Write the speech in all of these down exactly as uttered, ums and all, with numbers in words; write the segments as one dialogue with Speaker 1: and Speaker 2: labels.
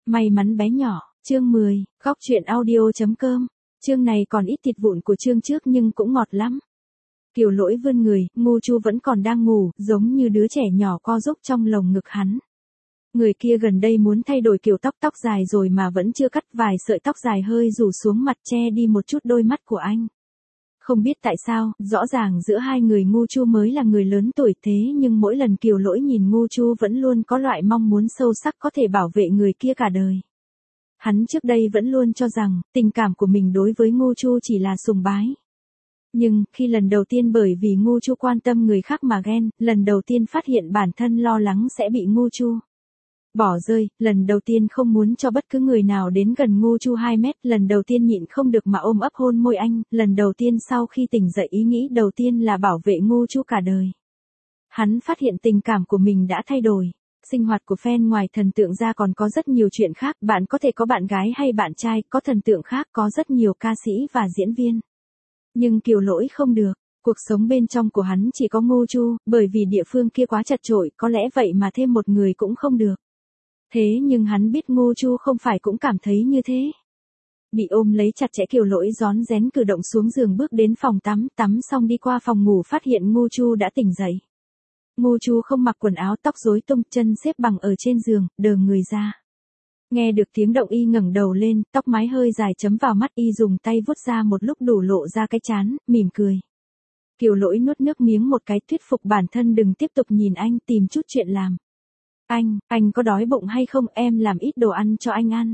Speaker 1: May mắn bé nhỏ, chương mười, góc truyện audio.com, chương này còn ít thịt vụn của chương trước nhưng cũng ngọt lắm. Kiều Lỗi vươn người, Ngô Chu vẫn còn đang ngủ, giống như đứa trẻ nhỏ co giúp trong lồng ngực hắn. Người kia gần đây muốn thay đổi kiểu tóc tóc dài rồi mà vẫn chưa cắt, vài sợi tóc dài hơi rủ xuống mặt che đi một chút đôi mắt của anh. Không biết tại sao, rõ ràng giữa hai người Ngô Chu mới là người lớn tuổi thế nhưng mỗi lần Kiều Lỗi nhìn Ngô Chu vẫn luôn có loại mong muốn sâu sắc có thể bảo vệ người kia cả đời. Hắn trước đây vẫn luôn cho rằng, tình cảm của mình đối với Ngô Chu chỉ là sùng bái. Nhưng, khi lần đầu tiên bởi vì Ngô Chu quan tâm người khác mà ghen, lần đầu tiên phát hiện bản thân lo lắng sẽ bị Ngô Chu bỏ rơi, lần đầu tiên không muốn cho bất cứ người nào đến gần Ngô Chu hai mét, lần đầu tiên nhịn không được mà ôm ấp hôn môi anh, lần đầu tiên sau khi tỉnh dậy ý nghĩ đầu tiên là bảo vệ Ngô Chu cả đời. Hắn phát hiện tình cảm của mình đã thay đổi. Sinh hoạt của fan ngoài thần tượng ra còn có rất nhiều chuyện khác, bạn có thể có bạn gái hay bạn trai, có thần tượng khác, có rất nhiều ca sĩ và diễn viên. Nhưng Kiều Lỗi không được. Cuộc sống bên trong của hắn chỉ có Ngô Chu, bởi vì địa phương kia quá chật chội, có lẽ vậy mà thêm một người cũng không được. Thế nhưng hắn biết Ngô Chu không phải cũng cảm thấy như thế. Bị ôm lấy chặt chẽ Kiều Lỗi rón rén cử động xuống giường bước đến phòng tắm, tắm xong đi qua phòng ngủ phát hiện Ngô Chu đã tỉnh dậy. Ngô Chu không mặc quần áo, tóc rối tung, chân xếp bằng ở trên giường, đờ người ra. Nghe được tiếng động y ngẩng đầu lên, tóc mái hơi dài chấm vào mắt, y dùng tay vuốt ra một lúc đủ lộ ra cái trán, mỉm cười. Kiều Lỗi nuốt nước miếng một cái, thuyết phục bản thân đừng tiếp tục nhìn anh, tìm chút chuyện làm. Anh, anh có đói bụng hay không, em làm ít đồ ăn cho anh ăn.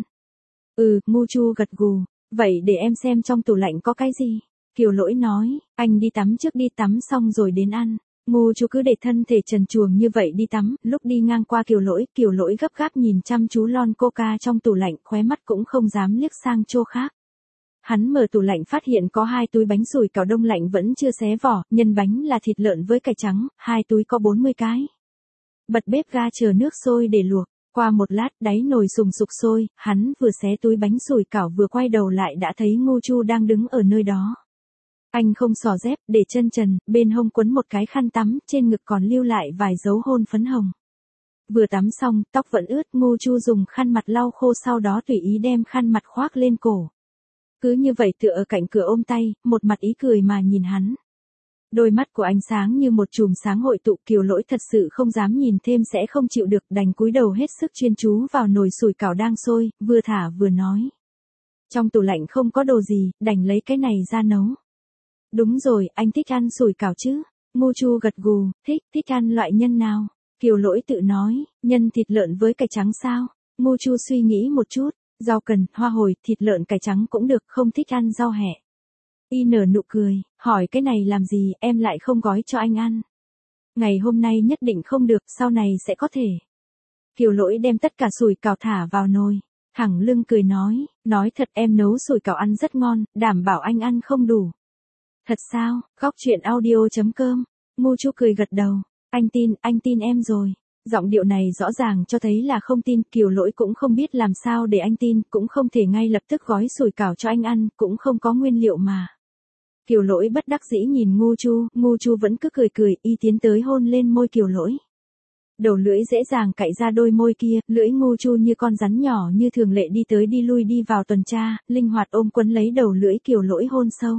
Speaker 1: Ừ, Ngô Chu gật gù, vậy để em xem trong tủ lạnh có cái gì. Kiều Lỗi nói, anh đi tắm trước đi, tắm xong rồi đến ăn. Ngô Chu cứ để thân thể trần truồng như vậy đi tắm, lúc đi ngang qua Kiều Lỗi, Kiều Lỗi gấp gáp nhìn chăm chú lon coca trong tủ lạnh, khóe mắt cũng không dám liếc sang chỗ khác. Hắn mở tủ lạnh phát hiện có hai túi bánh sủi cảo đông lạnh vẫn chưa xé vỏ, nhân bánh là thịt lợn với cải trắng, hai túi có bốn mươi cái. Bật bếp ga chờ nước sôi để luộc, qua một lát đáy nồi sùng sục sôi, hắn vừa xé túi bánh sủi cảo vừa quay đầu lại đã thấy Ngô Chu đang đứng ở nơi đó. Anh không xỏ dép, để chân trần, bên hông quấn một cái khăn tắm, trên ngực còn lưu lại vài dấu hôn phấn hồng. Vừa tắm xong, tóc vẫn ướt, Ngô Chu dùng khăn mặt lau khô sau đó tùy ý đem khăn mặt khoác lên cổ. Cứ như vậy tựa ở cạnh cửa ôm tay, một mặt ý cười mà nhìn hắn. Đôi mắt của anh sáng như một chùm sáng hội tụ, Kiều Lỗi thật sự không dám nhìn thêm sẽ không chịu được, đành cúi đầu hết sức chuyên chú vào nồi sủi cảo đang sôi, vừa thả vừa nói. Trong tủ lạnh không có đồ gì, đành lấy cái này ra nấu. Đúng rồi, anh thích ăn sủi cảo chứ? Ngô Chu gật gù, thích, thích ăn loại nhân nào? Kiều Lỗi tự nói, nhân thịt lợn với cải trắng sao? Ngô Chu suy nghĩ một chút, rau cần, hoa hồi, thịt lợn cải trắng cũng được, không thích ăn rau hẹ. Y nở nụ cười, hỏi cái này làm gì, em lại không gói cho anh ăn. Ngày hôm nay nhất định không được, sau này sẽ có thể. Kiều Lỗi đem tất cả sủi cảo thả vào nồi, thẳng lưng cười nói, nói thật em nấu sủi cảo ăn rất ngon, đảm bảo anh ăn không đủ. Thật sao, góc truyện audio.com, Ngô Chu cười gật đầu, anh tin, anh tin em rồi. Giọng điệu này rõ ràng cho thấy là không tin, Kiều Lỗi cũng không biết làm sao để anh tin, cũng không thể ngay lập tức gói sủi cảo cho anh ăn, cũng không có nguyên liệu mà. Kiều Lỗi bất đắc dĩ nhìn Ngô Chu, Ngô Chu vẫn cứ cười cười, y tiến tới hôn lên môi Kiều Lỗi. Đầu lưỡi dễ dàng cạy ra đôi môi kia, lưỡi Ngô Chu như con rắn nhỏ như thường lệ đi tới đi lui đi vào tuần tra, linh hoạt ôm quấn lấy đầu lưỡi Kiều Lỗi hôn sâu.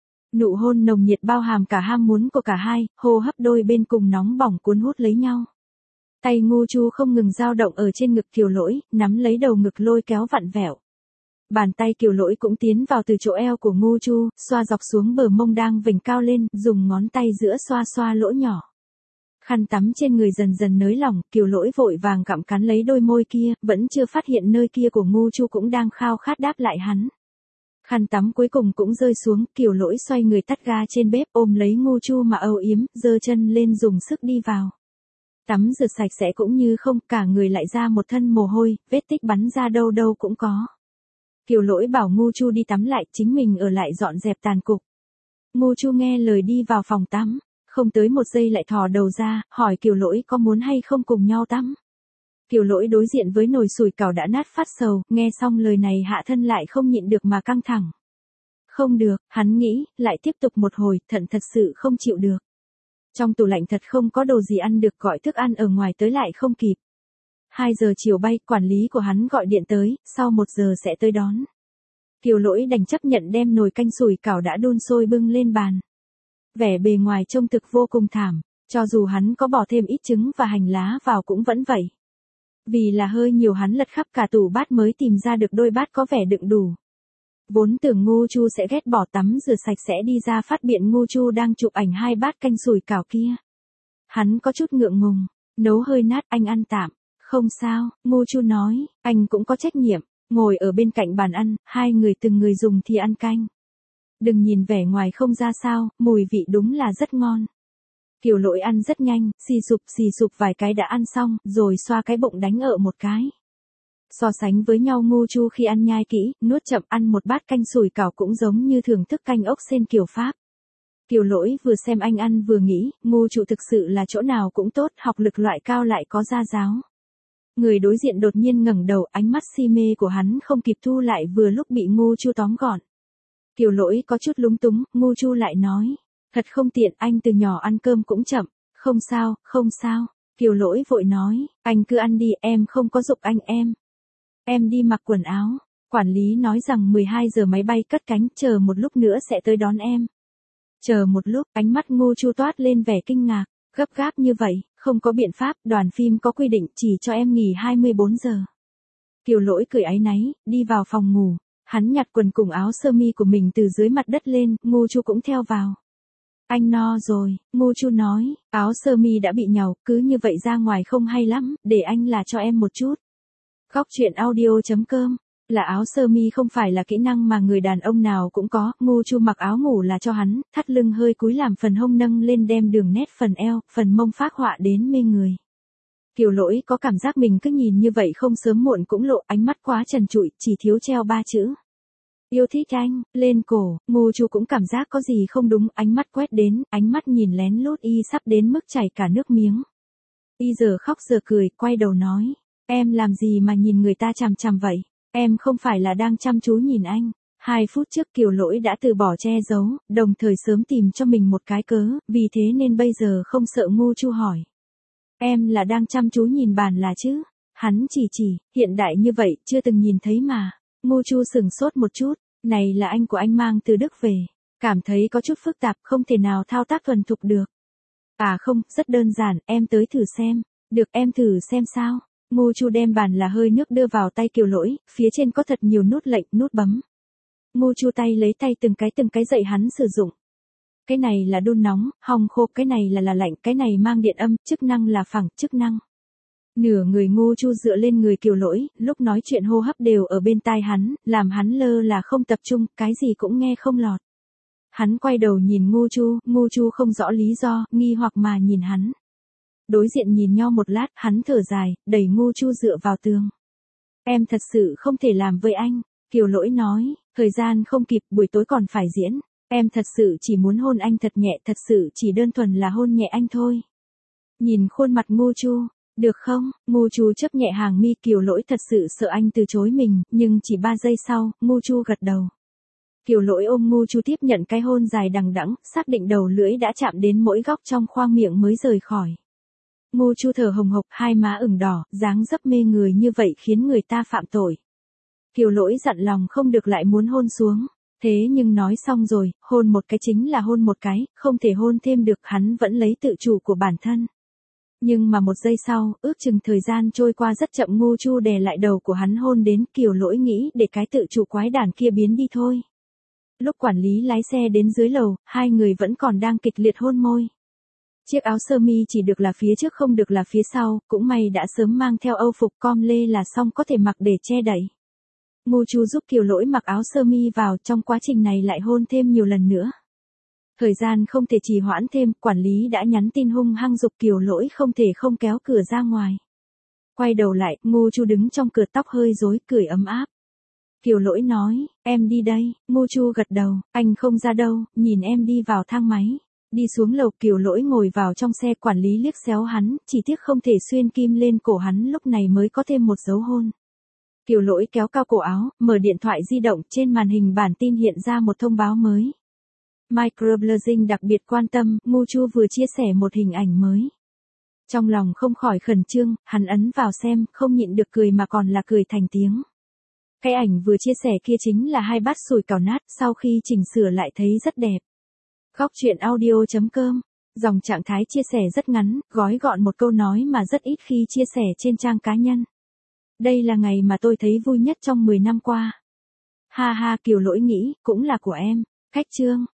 Speaker 1: Nụ hôn nồng nhiệt bao hàm cả ham muốn của cả hai, hô hấp đôi bên cùng nóng bỏng cuốn hút lấy nhau. Tay Ngô Chu không ngừng dao động ở trên ngực Kiều Lỗi, nắm lấy đầu ngực lôi kéo vặn vẹo. Bàn tay Kiều Lỗi cũng tiến vào từ chỗ eo của Ngô Chu, xoa dọc xuống bờ mông đang vểnh cao lên, dùng ngón tay giữa xoa xoa lỗ nhỏ. Khăn tắm trên người dần dần nới lỏng, Kiều Lỗi vội vàng gặm cắn lấy đôi môi kia, vẫn chưa phát hiện nơi kia của Ngô Chu cũng đang khao khát đáp lại hắn. Khăn tắm cuối cùng cũng rơi xuống, Kiều Lỗi xoay người tắt ga trên bếp ôm lấy Ngô Chu mà âu yếm, giơ chân lên dùng sức đi vào. Tắm rửa sạch sẽ cũng như không, cả người lại ra một thân mồ hôi, vết tích bắn ra đâu đâu cũng có. Kiều Lỗi bảo Ngô Chu đi tắm lại, chính mình ở lại dọn dẹp tàn cục. Ngô Chu nghe lời đi vào phòng tắm, không tới một giây lại thò đầu ra, hỏi Kiều Lỗi có muốn hay không cùng nhau tắm. Kiều Lỗi đối diện với nồi sủi cảo đã nát phát sầu, nghe xong lời này hạ thân lại không nhịn được mà căng thẳng. Không được, hắn nghĩ, lại tiếp tục một hồi, thận thật sự không chịu được. Trong tủ lạnh thật không có đồ gì ăn được, gọi thức ăn ở ngoài tới lại không kịp. hai giờ chiều bay, quản lý của hắn gọi điện tới, sau một giờ sẽ tới đón. Kiều Lỗi đành chấp nhận đem nồi canh sủi cảo đã đun sôi bưng lên bàn. Vẻ bề ngoài trông thực vô cùng thảm, cho dù hắn có bỏ thêm ít trứng và hành lá vào cũng vẫn vậy. Vì là hơi nhiều hắn lật khắp cả tủ bát mới tìm ra được đôi bát có vẻ đựng đủ. Vốn tưởng Ngô Chu sẽ ghét bỏ tắm rửa sạch sẽ đi ra phát biện Ngô Chu đang chụp ảnh hai bát canh sủi cảo kia. Hắn có chút ngượng ngùng, nấu hơi nát anh ăn tạm, không sao, Ngô Chu nói, anh cũng có trách nhiệm, ngồi ở bên cạnh bàn ăn, hai người từng người dùng thì ăn canh. Đừng nhìn vẻ ngoài không ra sao, mùi vị đúng là rất ngon. Kiều Lỗi ăn rất nhanh, xì sụp xì sụp vài cái đã ăn xong, rồi xoa cái bụng đánh ợ một cái. So sánh với nhau Ngô Chu khi ăn nhai kỹ, nuốt chậm ăn một bát canh sủi cảo cũng giống như thưởng thức canh ốc sên kiểu Pháp. Kiều Lỗi vừa xem anh ăn vừa nghĩ, Ngô Chu thực sự là chỗ nào cũng tốt, học lực loại cao lại có gia giáo. Người đối diện đột nhiên ngẩng đầu, ánh mắt si mê của hắn không kịp thu lại vừa lúc bị Ngô Chu tóm gọn. Kiều Lỗi có chút lúng túng, Ngô Chu lại nói, thật không tiện, anh từ nhỏ ăn cơm cũng chậm, không sao, không sao. Kiều Lỗi vội nói, anh cứ ăn đi, em không có giục anh em. Em đi mặc quần áo, quản lý nói rằng mười hai giờ máy bay cất cánh, chờ một lúc nữa sẽ tới đón em. Chờ một lúc, ánh mắt Ngô Chu toát lên vẻ kinh ngạc, gấp gáp như vậy, không có biện pháp, đoàn phim có quy định chỉ cho em nghỉ hai mươi bốn giờ. Kiều Lỗi cười áy náy, đi vào phòng ngủ, hắn nhặt quần cùng áo sơ mi của mình từ dưới mặt đất lên, Ngô Chu cũng theo vào. Anh no rồi, Ngô Chu nói, áo sơ mi đã bị nhàu, cứ như vậy ra ngoài không hay lắm, để anh là cho em một chút. Góc truyện audio chấm com là áo sơ mi không phải là kỹ năng mà người đàn ông nào cũng có, Ngô Chu mặc áo ngủ là cho hắn, thắt lưng hơi cúi làm phần hông nâng lên đem đường nét phần eo, phần mông phác họa đến mê người. Kiều Lỗi có cảm giác mình cứ nhìn như vậy không sớm muộn cũng lộ, ánh mắt quá trần trụi, chỉ thiếu treo ba chữ. Yêu thích anh, lên cổ, Ngô Chu cũng cảm giác có gì không đúng, ánh mắt quét đến, ánh mắt nhìn lén lút y sắp đến mức chảy cả nước miếng. Y giờ khóc giờ cười, quay đầu nói, em làm gì mà nhìn người ta chằm chằm vậy, em không phải là đang chăm chú nhìn anh. Hai phút trước Kiều Lỗi đã từ bỏ che giấu, đồng thời sớm tìm cho mình một cái cớ, vì thế nên bây giờ không sợ Ngô Chu hỏi. Em là đang chăm chú nhìn bàn là chứ? Hắn chỉ chỉ, hiện đại như vậy, chưa từng nhìn thấy mà. Ngô Chu sửng sốt một chút, này là anh của anh mang từ Đức về. Cảm thấy có chút phức tạp, không thể nào thao tác thuần thục được. À không, rất đơn giản, em tới thử xem. Được, em thử xem sao. Ngô Chu đem bàn là hơi nước đưa vào tay Kiều Lỗi, phía trên có thật nhiều nút lệnh, nút bấm. Ngô Chu tay lấy tay từng cái từng cái dạy hắn sử dụng. Cái này là đun nóng, hong khô, cái này là là lạnh, cái này mang điện âm, chức năng là phẳng, chức năng. Nửa người Ngô Chu dựa lên người Kiều Lỗi, lúc nói chuyện hô hấp đều ở bên tai hắn, làm hắn lơ là không tập trung, cái gì cũng nghe không lọt. Hắn quay đầu nhìn Ngô Chu, Ngô Chu không rõ lý do, nghi hoặc mà nhìn hắn. Đối diện nhìn nhau một lát, hắn thở dài, đẩy Ngô Chu dựa vào tường. Em thật sự không thể làm với anh, Kiều Lỗi nói, thời gian không kịp, buổi tối còn phải diễn. Em thật sự chỉ muốn hôn anh thật nhẹ, thật sự chỉ đơn thuần là hôn nhẹ anh thôi. Nhìn khuôn mặt Ngô Chu, được không? Ngô Chu chấp nhẹ hàng mi, Kiều Lỗi thật sự sợ anh từ chối mình, nhưng chỉ ba giây sau, Ngô Chu gật đầu. Kiều Lỗi ôm Ngô Chu tiếp nhận cái hôn dài đằng đẵng, xác định đầu lưỡi đã chạm đến mỗi góc trong khoang miệng mới rời khỏi. Ngô Chu thở hồng hộc, hai má ửng đỏ, dáng dấp mê người như vậy khiến người ta phạm tội. Kiều Lỗi dặn lòng không được lại muốn hôn xuống. Thế nhưng nói xong rồi, hôn một cái chính là hôn một cái, không thể hôn thêm được, hắn vẫn lấy tự chủ của bản thân. Nhưng mà một giây sau, ước chừng thời gian trôi qua rất chậm, Ngô Chu đè lại đầu của hắn hôn đến, Kiều Lỗi nghĩ để cái tự chủ quái đản kia biến đi thôi. Lúc quản lý lái xe đến dưới lầu, hai người vẫn còn đang kịch liệt hôn môi. Chiếc áo sơ mi chỉ được là phía trước không được là phía sau, cũng may đã sớm mang theo âu phục com lê là xong, có thể mặc để che đậy. Ngô Chu giúp Kiều Lỗi mặc áo sơ mi vào, trong quá trình này lại hôn thêm nhiều lần nữa. Thời gian không thể trì hoãn thêm, quản lý đã nhắn tin hung hăng giục Kiều Lỗi không thể không kéo cửa ra ngoài. Quay đầu lại, Ngô Chu đứng trong cửa, tóc hơi rối, cười ấm áp. Kiều Lỗi nói, em đi đây. Ngô Chu gật đầu, anh không ra đâu, nhìn em đi vào thang máy. Đi xuống lầu, Kiều Lỗi ngồi vào trong xe, quản lý liếc xéo hắn, chỉ tiếc không thể xuyên kim lên cổ hắn, lúc này mới có thêm một dấu hôn. Kiều Lỗi kéo cao cổ áo, mở điện thoại di động, trên màn hình bản tin hiện ra một thông báo mới. Microblading đặc biệt quan tâm, Ngô Chu vừa chia sẻ một hình ảnh mới. Trong lòng không khỏi khẩn trương, hắn ấn vào xem, không nhịn được cười mà còn là cười thành tiếng. Cái ảnh vừa chia sẻ kia chính là hai bát sủi cảo nát, sau khi chỉnh sửa lại thấy rất đẹp. Góc truyện audio.com. Dòng trạng thái chia sẻ rất ngắn, gói gọn một câu nói mà rất ít khi chia sẻ trên trang cá nhân. Đây là ngày mà tôi thấy vui nhất trong mười năm qua. Ha ha, Kiều Lỗi nghĩ, cũng là của em. Cách chương.